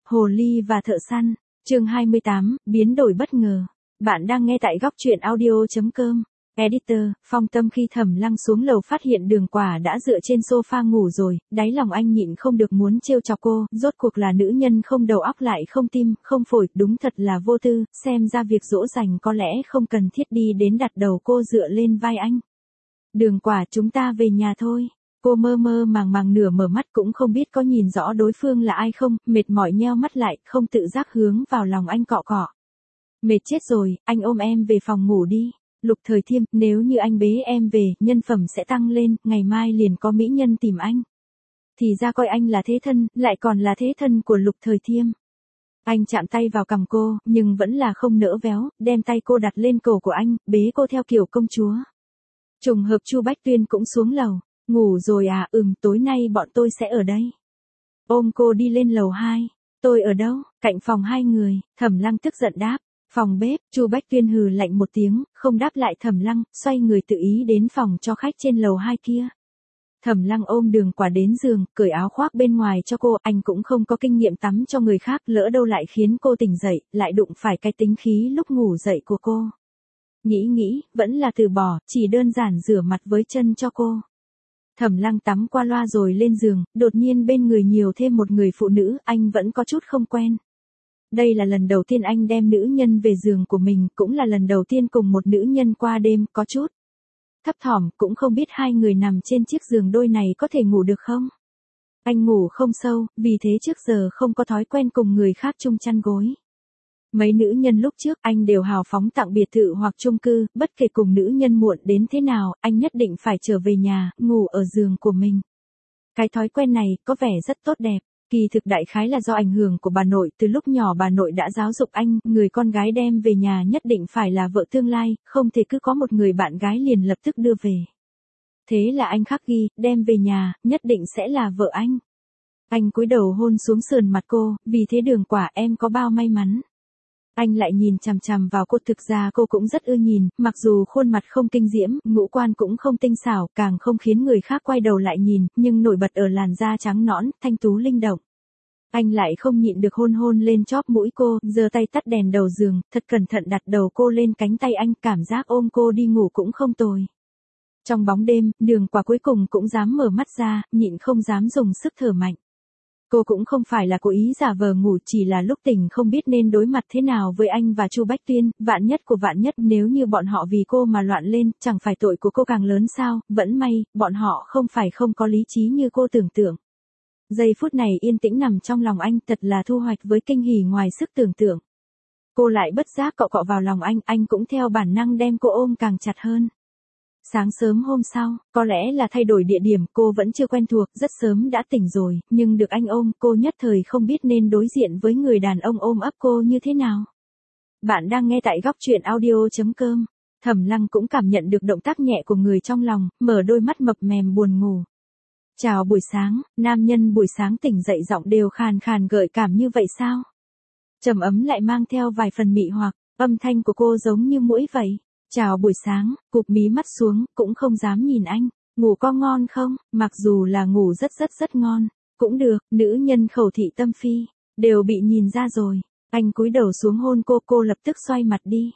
Hồ ly và thợ săn, chương 28, biến đổi bất ngờ. Bạn đang nghe tại góc truyện audio.com. Editor, Phong Tâm khi Thẩm Lăng xuống lầu phát hiện Đường Quả đã dựa trên sofa ngủ rồi, đáy lòng anh nhịn không được muốn trêu chọc cô, rốt cuộc là nữ nhân không đầu óc lại không tim, không phổi, đúng thật là vô tư, xem ra việc dỗ dành có lẽ không cần thiết đi đến đặt đầu cô dựa lên vai anh. Đường Quả, chúng ta về nhà thôi. Cô mơ mơ màng màng nửa mở mắt cũng không biết có nhìn rõ đối phương là ai không, mệt mỏi nheo mắt lại, không tự giác hướng vào lòng anh cọ cọ. Mệt chết rồi, anh ôm em về phòng ngủ đi. Lục Thời Thiêm, nếu như anh bế em về, nhân phẩm sẽ tăng lên, ngày mai liền có mỹ nhân tìm anh. Thì ra coi anh là thế thân, lại còn là thế thân của Lục Thời Thiêm. Anh chạm tay vào cằm cô, nhưng vẫn là không nỡ véo, đem tay cô đặt lên cổ của anh, bế cô theo kiểu công chúa. Trùng hợp Chu Bách Tuyên cũng xuống lầu. Ngủ rồi à? Tối nay bọn tôi sẽ ở đây. Ôm cô đi lên lầu 2. Tôi ở đâu? Cạnh phòng hai người. Thẩm Lăng tức giận đáp. Phòng bếp. Chu Bách Tuyên hừ lạnh một tiếng, không đáp lại Thẩm Lăng, xoay người tự ý đến phòng cho khách trên lầu 2 kia. Thẩm Lăng ôm Đường Quả đến giường, cởi áo khoác bên ngoài cho cô, anh cũng không có kinh nghiệm tắm cho người khác, lỡ đâu lại khiến cô tỉnh dậy, lại đụng phải cái tính khí lúc ngủ dậy của cô. Nghĩ, vẫn là từ bỏ, chỉ đơn giản rửa mặt với chân cho cô. Thẩm Lăng tắm qua loa rồi lên giường, đột nhiên bên người nhiều thêm một người phụ nữ, anh vẫn có chút không quen. Đây là lần đầu tiên anh đem nữ nhân về giường của mình, cũng là lần đầu tiên cùng một nữ nhân qua đêm, có chút thấp thỏm, cũng không biết hai người nằm trên chiếc giường đôi này có thể ngủ được không. Anh ngủ không sâu, vì thế trước giờ không có thói quen cùng người khác chung chăn gối. Mấy nữ nhân lúc trước anh đều hào phóng tặng biệt thự hoặc chung cư, bất kể cùng nữ nhân muộn đến thế nào, anh nhất định phải trở về nhà, ngủ ở giường của mình. Cái thói quen này có vẻ rất tốt đẹp, kỳ thực đại khái là do ảnh hưởng của bà nội, từ lúc nhỏ bà nội đã giáo dục anh, người con gái đem về nhà nhất định phải là vợ tương lai, không thể cứ có một người bạn gái liền lập tức đưa về. Thế là anh khắc ghi, đem về nhà, nhất định sẽ là vợ anh. Anh cúi đầu hôn xuống sườn mặt cô, vì thế Đường Quả em có bao may mắn. Anh lại nhìn chằm chằm vào cô, thực ra cô cũng rất ưa nhìn, mặc dù khuôn mặt không kinh diễm, ngũ quan cũng không tinh xảo, càng không khiến người khác quay đầu lại nhìn, nhưng nổi bật ở làn da trắng nõn, thanh tú linh động. Anh lại không nhịn được hôn lên chóp mũi cô, giơ tay tắt đèn đầu giường, thật cẩn thận đặt đầu cô lên cánh tay anh, cảm giác ôm cô đi ngủ cũng không tồi. Trong bóng đêm, Đường Quả cuối cùng cũng dám mở mắt ra, nhịn không dám dùng sức thở mạnh. Cô cũng không phải là cố ý giả vờ ngủ, chỉ là lúc tỉnh không biết nên đối mặt thế nào với anh và Chu Bách Tuyên, vạn nhất của vạn nhất, nếu như bọn họ vì cô mà loạn lên, chẳng phải tội của cô càng lớn sao, vẫn may, bọn họ không phải không có lý trí như cô tưởng tượng. Giây phút này yên tĩnh nằm trong lòng anh, thật là thu hoạch với kinh hỉ ngoài sức tưởng tượng. Cô lại bất giác cọ cọ vào lòng anh cũng theo bản năng đem cô ôm càng chặt hơn. Sáng sớm hôm sau, có lẽ là thay đổi địa điểm, cô vẫn chưa quen thuộc, rất sớm đã tỉnh rồi, nhưng được anh ôm, cô nhất thời không biết nên đối diện với người đàn ông ôm ấp cô như thế nào. Bạn đang nghe tại góc truyện audio.com. Thẩm Lăng cũng cảm nhận được động tác nhẹ của người trong lòng, mở đôi mắt mập mềm buồn ngủ. Chào buổi sáng, nam nhân buổi sáng tỉnh dậy giọng đều khàn khàn gợi cảm như vậy sao? Trầm ấm lại mang theo vài phần mị hoặc, âm thanh của cô giống như muỗi vậy. Chào buổi sáng, cụp mí mắt xuống, cũng không dám nhìn anh. Ngủ có ngon không? Mặc dù là ngủ rất ngon. Cũng được, nữ nhân khẩu thị tâm phi. Đều bị nhìn ra rồi. Anh cúi đầu xuống hôn cô lập tức xoay mặt đi.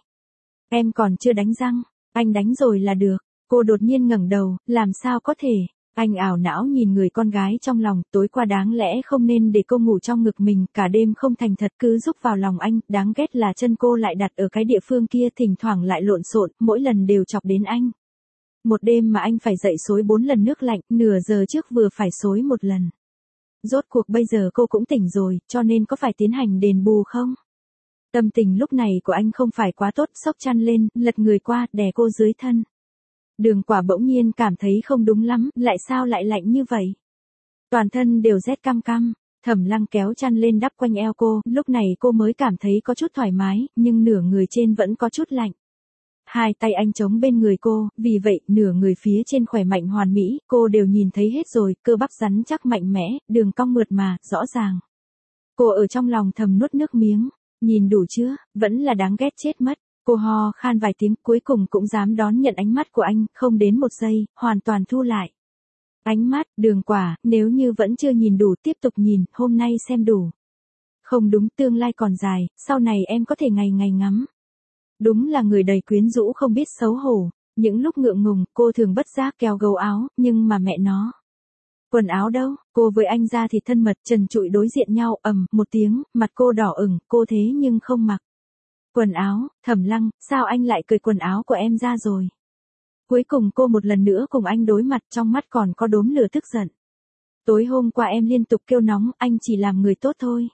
Em còn chưa đánh răng. Anh đánh rồi là được. Cô đột nhiên ngẩng đầu, làm sao có thể? Anh ảo não nhìn người con gái trong lòng, tối qua đáng lẽ không nên để cô ngủ trong ngực mình, cả đêm không thành thật cứ rúc vào lòng anh, đáng ghét là chân cô lại đặt ở cái địa phương kia, thỉnh thoảng lại lộn xộn, mỗi lần đều chọc đến anh. Một đêm mà anh phải dậy xối 4 lần nước lạnh, nửa giờ trước vừa phải xối 1 lần. Rốt cuộc bây giờ cô cũng tỉnh rồi, cho nên có phải tiến hành đền bù không? Tâm tình lúc này của anh không phải quá tốt, xốc chăn lên, lật người qua, đè cô dưới thân. Đường Quả bỗng nhiên cảm thấy không đúng lắm, lại sao lại lạnh như vậy? Toàn thân đều rét cam cam, Thẩm Lăng kéo chăn lên đắp quanh eo cô, lúc này cô mới cảm thấy có chút thoải mái, nhưng nửa người trên vẫn có chút lạnh. Hai tay anh chống bên người cô, vì vậy, nửa người phía trên khỏe mạnh hoàn mỹ, cô đều nhìn thấy hết rồi, cơ bắp rắn chắc mạnh mẽ, đường cong mượt mà, rõ ràng. Cô ở trong lòng thầm nuốt nước miếng, nhìn đủ chưa, vẫn là đáng ghét chết mất. Cô ho khan vài tiếng, cuối cùng cũng dám đón nhận ánh mắt của anh, không đến 1 giây, hoàn toàn thu lại. Ánh mắt, Đường Quả, nếu như vẫn chưa nhìn đủ tiếp tục nhìn, hôm nay xem đủ. Không đúng, tương lai còn dài, sau này em có thể ngày ngày ngắm. Đúng là người đầy quyến rũ không biết xấu hổ. Những lúc ngượng ngùng, cô thường bất giác kéo gấu áo, nhưng mà mẹ nó. Quần áo đâu, cô với anh ra thì thân mật, trần trụi đối diện nhau, một tiếng, mặt cô đỏ ửng, cô thế nhưng không mặc. Quần áo, Thẩm Lăng, sao anh lại cởi quần áo của em ra rồi? Cuối cùng cô một lần nữa cùng anh đối mặt, trong mắt còn có đốm lửa tức giận. Tối hôm qua em liên tục kêu nóng, anh chỉ làm người tốt thôi.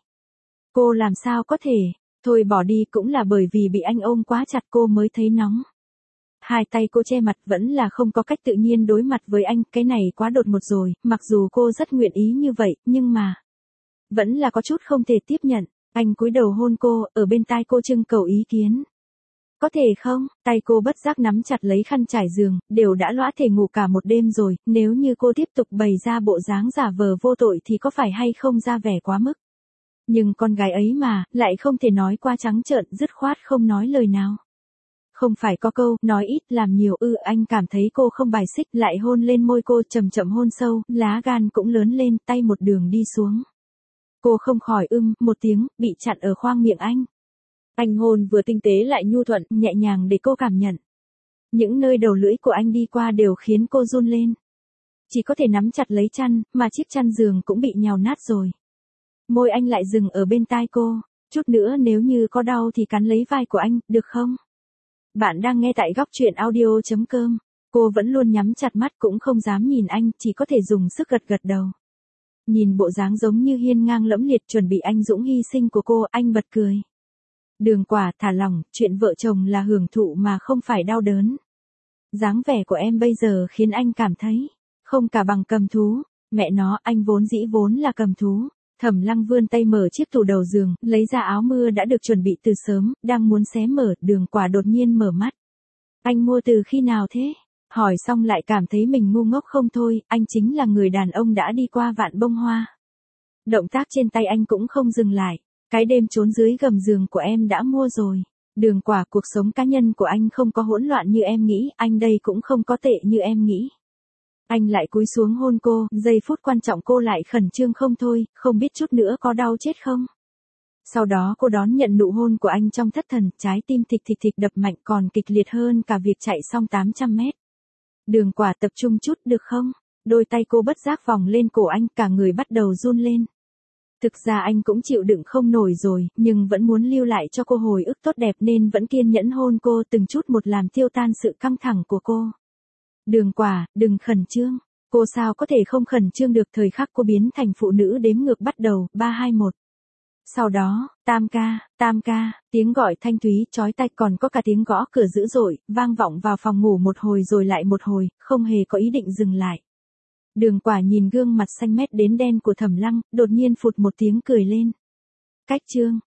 Cô làm sao có thể, thôi bỏ đi, cũng là bởi vì bị anh ôm quá chặt cô mới thấy nóng. Hai tay cô che mặt, vẫn là không có cách tự nhiên đối mặt với anh, cái này quá đột ngột rồi, mặc dù cô rất nguyện ý như vậy, nhưng mà vẫn là có chút không thể tiếp nhận. Anh cúi đầu hôn cô, ở bên tai cô trưng cầu ý kiến. Có thể không? Tay cô bất giác nắm chặt lấy khăn trải giường, đều đã lõa thể ngủ cả một đêm rồi, nếu như cô tiếp tục bày ra bộ dáng giả vờ vô tội thì có phải hay không ra vẻ quá mức. Nhưng con gái ấy mà, lại không thể nói qua trắng trợn, dứt khoát không nói lời nào. Không phải có câu, nói ít làm nhiều anh cảm thấy cô không bài xích, lại hôn lên môi cô, chậm chậm hôn sâu, lá gan cũng lớn lên, tay một đường đi xuống. Cô không khỏi một tiếng, bị chặn ở khoang miệng anh. Anh hôn vừa tinh tế lại nhu thuận, nhẹ nhàng để cô cảm nhận. Những nơi đầu lưỡi của anh đi qua đều khiến cô run lên. Chỉ có thể nắm chặt lấy chăn, mà chiếc chăn giường cũng bị nhào nát rồi. Môi anh lại dừng ở bên tai cô, chút nữa nếu như có đau thì cắn lấy vai của anh, được không? Bạn đang nghe tại góc truyện audio.com. Cô vẫn luôn nhắm chặt mắt cũng không dám nhìn anh, chỉ có thể dùng sức gật gật đầu. Nhìn bộ dáng giống như hiên ngang lẫm liệt chuẩn bị anh dũng hy sinh của cô, anh bật cười. Đường Quả, thả lỏng, chuyện vợ chồng là hưởng thụ mà không phải đau đớn. Dáng vẻ của em bây giờ khiến anh cảm thấy không cả bằng cầm thú. Mẹ nó, anh vốn là cầm thú. Thẩm Lăng vươn tay mở chiếc tủ đầu giường, lấy ra áo mưa đã được chuẩn bị từ sớm, đang muốn xé mở, Đường Quả đột nhiên mở mắt. Anh mua từ khi nào thế? Hỏi xong lại cảm thấy mình ngu ngốc không thôi, anh chính là người đàn ông đã đi qua vạn bông hoa. Động tác trên tay anh cũng không dừng lại. Cái đêm trốn dưới gầm giường của em đã mua rồi. Đường Quả, cuộc sống cá nhân của anh không có hỗn loạn như em nghĩ, anh đây cũng không có tệ như em nghĩ. Anh lại cúi xuống hôn cô, giây phút quan trọng cô lại khẩn trương không thôi, không biết chút nữa có đau chết không. Sau đó cô đón nhận nụ hôn của anh trong thất thần, trái tim thịch thịch thịch đập mạnh còn kịch liệt hơn cả việc chạy xong 800 mét. Đường Quả, tập trung chút được không? Đôi tay cô bất giác vòng lên cổ anh, cả người bắt đầu run lên. Thực ra anh cũng chịu đựng không nổi rồi, nhưng vẫn muốn lưu lại cho cô hồi ức tốt đẹp nên vẫn kiên nhẫn hôn cô từng chút một làm tiêu tan sự căng thẳng của cô. Đường Quả, đừng khẩn trương. Cô sao có thể không khẩn trương được, thời khắc cô biến thành phụ nữ đếm ngược bắt đầu, 3 2 1. Sau đó, tam ca, tiếng gọi thanh thúy chói tai, còn có cả tiếng gõ cửa dữ dội, vang vọng vào phòng ngủ một hồi rồi lại một hồi, không hề có ý định dừng lại. Đường Quả nhìn gương mặt xanh mét đến đen của Thẩm Lăng, đột nhiên phụt một tiếng cười lên. Cách chương